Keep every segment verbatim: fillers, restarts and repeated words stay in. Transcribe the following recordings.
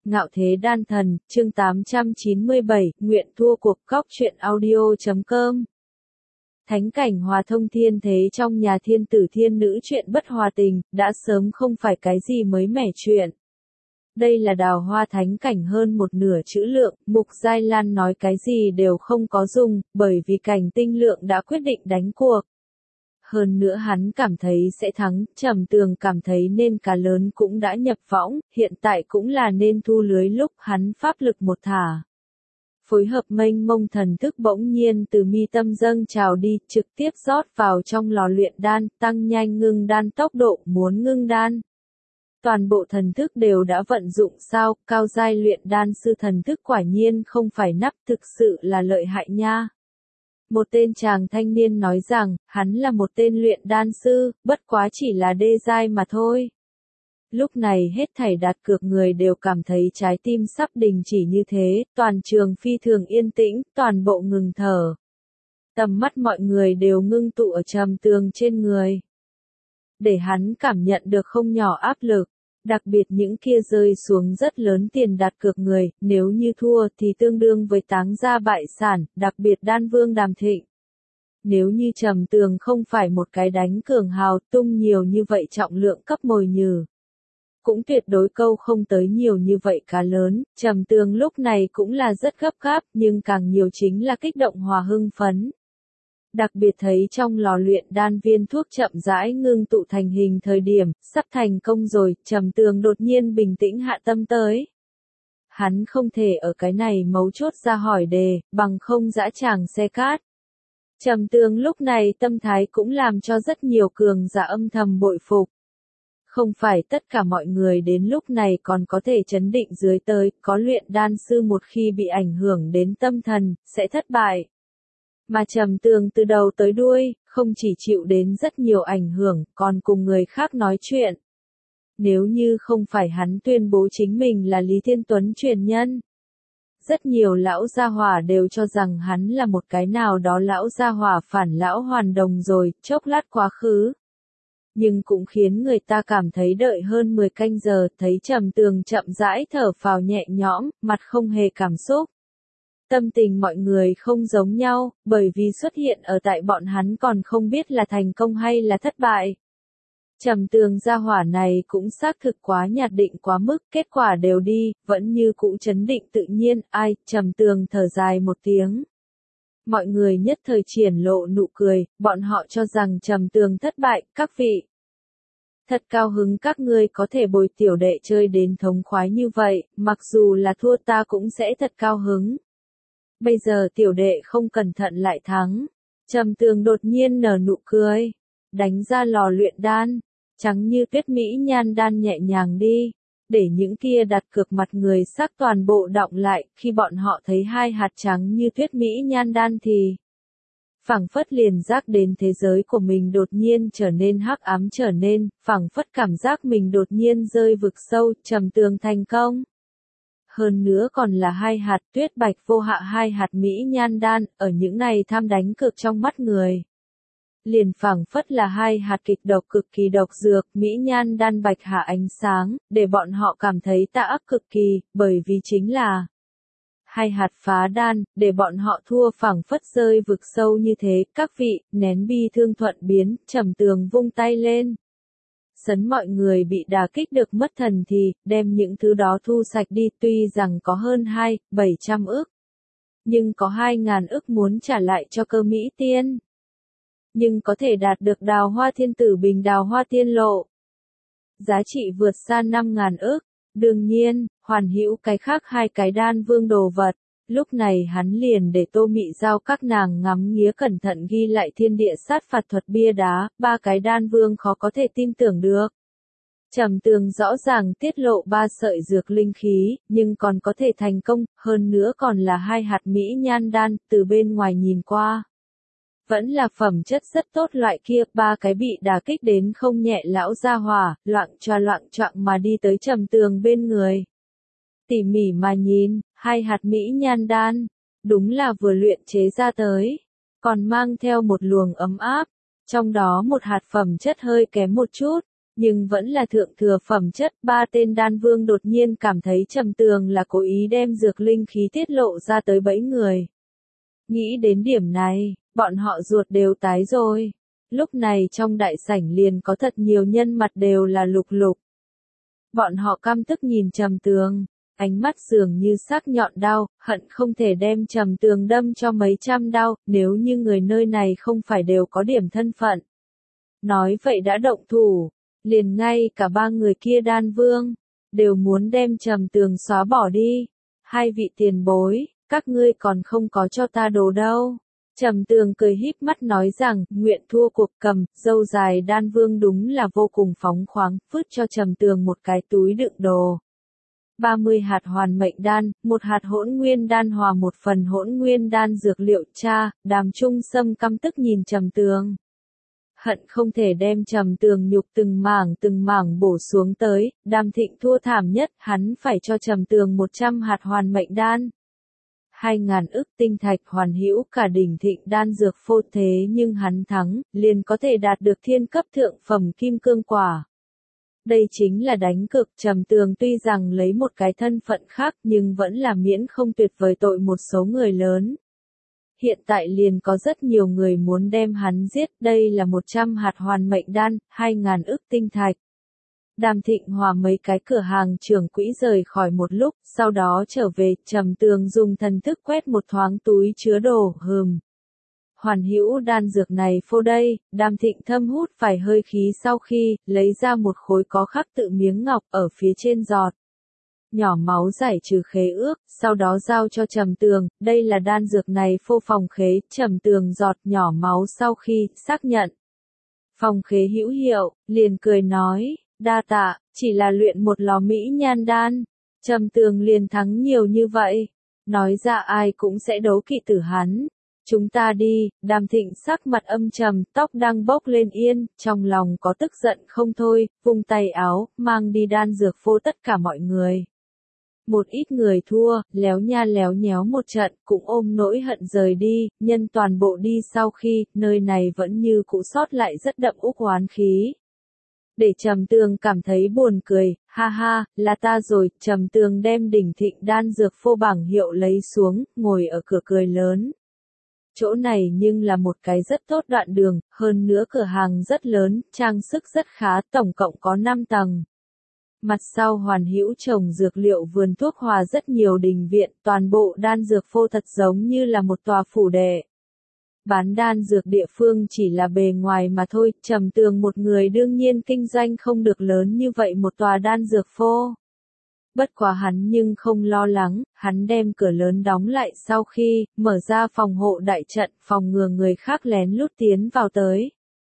Ngạo Thế Đan Thần, chương tám trăm chín mươi bảy, nguyện thua cuộc. Góc truyện audio chấm com. Thánh cảnh hòa thông thiên thế trong nhà thiên tử thiên nữ, chuyện bất hòa tình, đã sớm không phải cái gì mới mẻ chuyện. Đây là đào hoa thánh cảnh hơn một nửa chữ lượng, Mục Giai Lan nói cái gì đều không có dùng, bởi vì cảnh tinh lượng đã quyết định đánh cuộc. Hơn nữa hắn cảm thấy sẽ thắng, Trầm Tường cảm thấy nên cá lớn cũng đã nhập võng, hiện tại cũng là nên thu lưới lúc hắn pháp lực một thả. Phối hợp mênh mông thần thức bỗng nhiên từ mi tâm dâng trào đi, trực tiếp rót vào trong lò luyện đan, tăng nhanh ngưng đan tốc độ, muốn ngưng đan. Toàn bộ thần thức đều đã vận dụng sao, cao giai luyện đan sư thần thức quả nhiên không phải nắp, thực sự là lợi hại nha. Một tên chàng thanh niên nói rằng, hắn là một tên luyện đan sư, bất quá chỉ là đê giai mà thôi. Lúc này hết thảy đặt cược người đều cảm thấy trái tim sắp đình chỉ như thế, toàn trường phi thường yên tĩnh, toàn bộ ngừng thở. Tầm mắt mọi người đều ngưng tụ ở Trầm Tường trên người. Để hắn cảm nhận được không nhỏ áp lực. Đặc biệt những kia rơi xuống rất lớn tiền đặt cược người, nếu như thua thì tương đương với táng gia bại sản, đặc biệt Đan Vương Đàm Thịnh. Nếu như Trầm Tường không phải một cái đánh cường hào tung nhiều như vậy trọng lượng cấp mồi nhử, cũng tuyệt đối câu không tới nhiều như vậy cá lớn. Trầm Tường lúc này cũng là rất gấp gáp, nhưng càng nhiều chính là kích động hòa hưng phấn. Đặc biệt thấy trong lò luyện đan viên thuốc chậm rãi ngưng tụ thành hình thời điểm, sắp thành công rồi, Trầm Tường đột nhiên bình tĩnh hạ tâm tới. Hắn không thể ở cái này mấu chốt ra hỏi đề, bằng không dã tràng xe cát. Trầm Tường lúc này tâm thái cũng làm cho rất nhiều cường giả âm thầm bội phục. Không phải tất cả mọi người đến lúc này còn có thể chấn định dưới tới, có luyện đan sư một khi bị ảnh hưởng đến tâm thần, sẽ thất bại. Mà Trầm Tường từ đầu tới đuôi, không chỉ chịu đến rất nhiều ảnh hưởng, còn cùng người khác nói chuyện. Nếu như không phải hắn tuyên bố chính mình là Lý Thiên Tuấn truyền nhân. Rất nhiều lão gia hỏa đều cho rằng hắn là một cái nào đó lão gia hỏa phản lão hoàn đồng rồi, chốc lát quá khứ. Nhưng cũng khiến người ta cảm thấy đợi hơn mười canh giờ, thấy Trầm Tường chậm rãi thở phào nhẹ nhõm, mặt không hề cảm xúc. Tâm tình mọi người không giống nhau, bởi vì xuất hiện ở tại bọn hắn còn không biết là thành công hay là thất bại. Trầm Tường gia hỏa này cũng xác thực quá nhạt định quá mức, kết quả đều đi, vẫn như cũ chấn định tự nhiên, ai, Trầm Tường thở dài một tiếng. Mọi người nhất thời triển lộ nụ cười, bọn họ cho rằng Trầm Tường thất bại, các vị. Thật cao hứng các ngươi có thể bồi tiểu đệ chơi đến thống khoái như vậy, mặc dù là thua ta cũng sẽ thật cao hứng. Bây giờ tiểu đệ không cẩn thận lại thắng. Trầm Tường đột nhiên nở nụ cười. Đánh ra lò luyện đan. Trắng như tuyết mỹ nhan đan nhẹ nhàng đi. Để những kia đặt cược mặt người sắc toàn bộ đọng lại. Khi bọn họ thấy hai hạt trắng như tuyết mỹ nhan đan thì phảng phất liền giác đến thế giới của mình đột nhiên trở nên hắc ám trở nên. Phảng phất cảm giác mình đột nhiên rơi vực sâu. Trầm Tường thành công. Hơn nữa còn là hai hạt tuyết bạch vô hạ hai hạt mỹ nhan đan, ở những này tham đánh cược trong mắt người. Liền phảng phất là hai hạt kịch độc cực kỳ độc dược, mỹ nhan đan bạch hạ ánh sáng, để bọn họ cảm thấy tạ ác cực kỳ, bởi vì chính là hai hạt phá đan, để bọn họ thua phảng phất rơi vực sâu như thế. Các vị, nén bi thương thuận biến, Trầm Tường vung tay lên. Sấn mọi người bị đả kích được mất thần thì, đem những thứ đó thu sạch đi, tuy rằng có hơn hai, bảy trăm ức. Nhưng có hai ngàn ức muốn trả lại cho Cơ Mỹ Tiên. Nhưng có thể đạt được đào hoa thiên tử bình đào hoa tiên lộ. Giá trị vượt xa năm ngàn ức. Đương nhiên, hoàn hữu cái khác hai cái đan vương đồ vật. Lúc này hắn liền để Tô Mị giao các nàng ngắm nghía cẩn thận ghi lại thiên địa sát phạt thuật bia đá, ba cái đan vương khó có thể tin tưởng được. Trầm Tường rõ ràng tiết lộ ba sợi dược linh khí, nhưng còn có thể thành công, hơn nữa còn là hai hạt mỹ nhan đan, từ bên ngoài nhìn qua. Vẫn là phẩm chất rất tốt loại kia, ba cái bị đả kích đến không nhẹ lão gia hỏa, loạng choạng loạng choạng mà đi tới Trầm Tường bên người. Tỉ mỉ mà nhìn, hai hạt mỹ nhan đan, đúng là vừa luyện chế ra tới, còn mang theo một luồng ấm áp, trong đó một hạt phẩm chất hơi kém một chút, nhưng vẫn là thượng thừa phẩm chất. Ba tên đan vương đột nhiên cảm thấy Trầm Tường là cố ý đem dược linh khí tiết lộ ra tới bẫy người. Nghĩ đến điểm này, bọn họ ruột đều tái rồi. Lúc này trong đại sảnh liền có thật nhiều nhân mặt đều là lục lục. Bọn họ căm tức nhìn Trầm Tường, ánh mắt dường như sắc nhọn đao, hận không thể đem Trầm Tường đâm cho mấy trăm đao, nếu như người nơi này không phải đều có điểm thân phận. Nói vậy đã động thủ, liền ngay cả ba người kia đan vương, đều muốn đem Trầm Tường xóa bỏ đi. Hai vị tiền bối, các ngươi còn không có cho ta đồ đâu. Trầm Tường cười híp mắt nói rằng, nguyện thua cuộc. Cầm, dâu dài đan vương đúng là vô cùng phóng khoáng, vứt cho Trầm Tường một cái túi đựng đồ. ba mươi hạt hoàn mệnh đan, một hạt hỗn nguyên đan hòa một phần hỗn nguyên đan dược liệu. Cha, Đàm Trung Sâm căm tức nhìn Trầm Tường. Hận không thể đem Trầm Tường nhục từng mảng từng mảng bổ xuống tới. Đàm Thịnh thua thảm nhất, hắn phải cho Trầm Tường một trăm hạt hoàn mệnh đan. Hai ngàn ức tinh thạch hoàn hữu cả đỉnh thịnh đan dược phô, thế nhưng hắn thắng, liền có thể đạt được thiên cấp thượng phẩm kim cương quả. Đây chính là đánh cược. Trầm Tường tuy rằng lấy một cái thân phận khác nhưng vẫn là miễn không tuyệt vời tội một số người lớn. Hiện tại liền có rất nhiều người muốn đem hắn giết, đây là một trăm hạt hoàn mệnh đan, hai ngàn ức tinh thạch. Đàm Thịnh hòa mấy cái cửa hàng trưởng quỹ rời khỏi một lúc, sau đó trở về. Trầm Tường dùng thần thức quét một thoáng túi chứa đồ, hừm. Hoàn hữu đan dược này phô đây. Đàm Thịnh thâm hút phải hơi khí sau khi, lấy ra một khối có khắc tự miếng ngọc ở phía trên giọt. Nhỏ máu giải trừ khế ước, sau đó giao cho Trầm Tường, đây là đan dược này phô phòng khế. Trầm Tường giọt nhỏ máu sau khi, xác nhận. Phòng khế hữu hiệu, liền cười nói, đa tạ, chỉ là luyện một lò mỹ nhan đan. Trầm Tường liền thắng nhiều như vậy. Nói ra ai cũng sẽ đấu kỵ tử hắn. Chúng ta đi. Đàm Thịnh sắc mặt âm trầm, tóc đang bốc lên yên, trong lòng có tức giận không thôi, vung tay áo, mang đi đan dược phô tất cả mọi người. Một ít người thua, léo nha léo nhéo một trận, cũng ôm nỗi hận rời đi. Nhân toàn bộ đi sau khi, nơi này vẫn như cũ sót lại rất đậm úc oán khí. Để Trầm Tường cảm thấy buồn cười, ha ha, là ta rồi. Trầm Tường đem đỉnh thịnh đan dược phô bảng hiệu lấy xuống, ngồi ở cửa cười lớn. Chỗ này nhưng là một cái rất tốt đoạn đường, hơn nữa cửa hàng rất lớn, trang sức rất khá, tổng cộng có năm tầng. Mặt sau hoàn hữu trồng dược liệu vườn thuốc hòa rất nhiều đình viện, toàn bộ đan dược phô thật giống như là một tòa phủ đệ. Bán đan dược địa phương chỉ là bề ngoài mà thôi. Trầm Tường một người đương nhiên kinh doanh không được lớn như vậy một tòa đan dược phô. Bất quá hắn nhưng không lo lắng, hắn đem cửa lớn đóng lại sau khi, mở ra phòng hộ đại trận, phòng ngừa người khác lén lút tiến vào tới.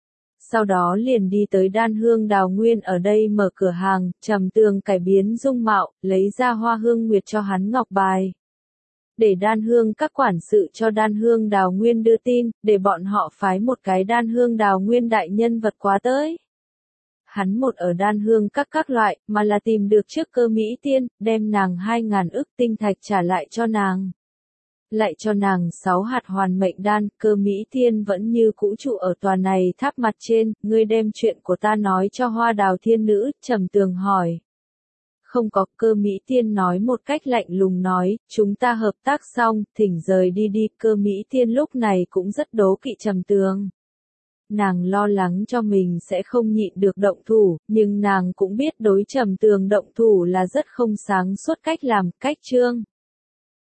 Sau đó liền đi tới Đan Hương Đào Nguyên ở đây mở cửa hàng. Trầm Tường cải biến dung mạo, lấy ra Hoa Hương Nguyệt cho hắn ngọc bài. Để Đan Hương các quản sự cho Đan Hương Đào Nguyên đưa tin, để bọn họ phái một cái Đan Hương Đào Nguyên đại nhân vật quá tới. Hắn một ở Đan Hương các các loại, mà là tìm được trước Cơ Mỹ Tiên, đem nàng hai ngàn ức tinh thạch trả lại cho nàng. Lại cho nàng sáu hạt hoàn mệnh đan. Cơ Mỹ Tiên vẫn như cũ trụ ở tòa này tháp mặt trên. Ngươi đem chuyện của ta nói cho Hoa Đào Thiên Nữ. Trầm Tường hỏi. Không có. Cơ Mỹ Tiên nói một cách lạnh lùng nói, chúng ta hợp tác xong, thỉnh rời đi đi. Cơ Mỹ Tiên lúc này cũng rất đố kỵ Trầm Tường. Nàng lo lắng cho mình sẽ không nhịn được động thủ, nhưng nàng cũng biết đối Trầm Tường động thủ là rất không sáng suốt cách làm, cách chương.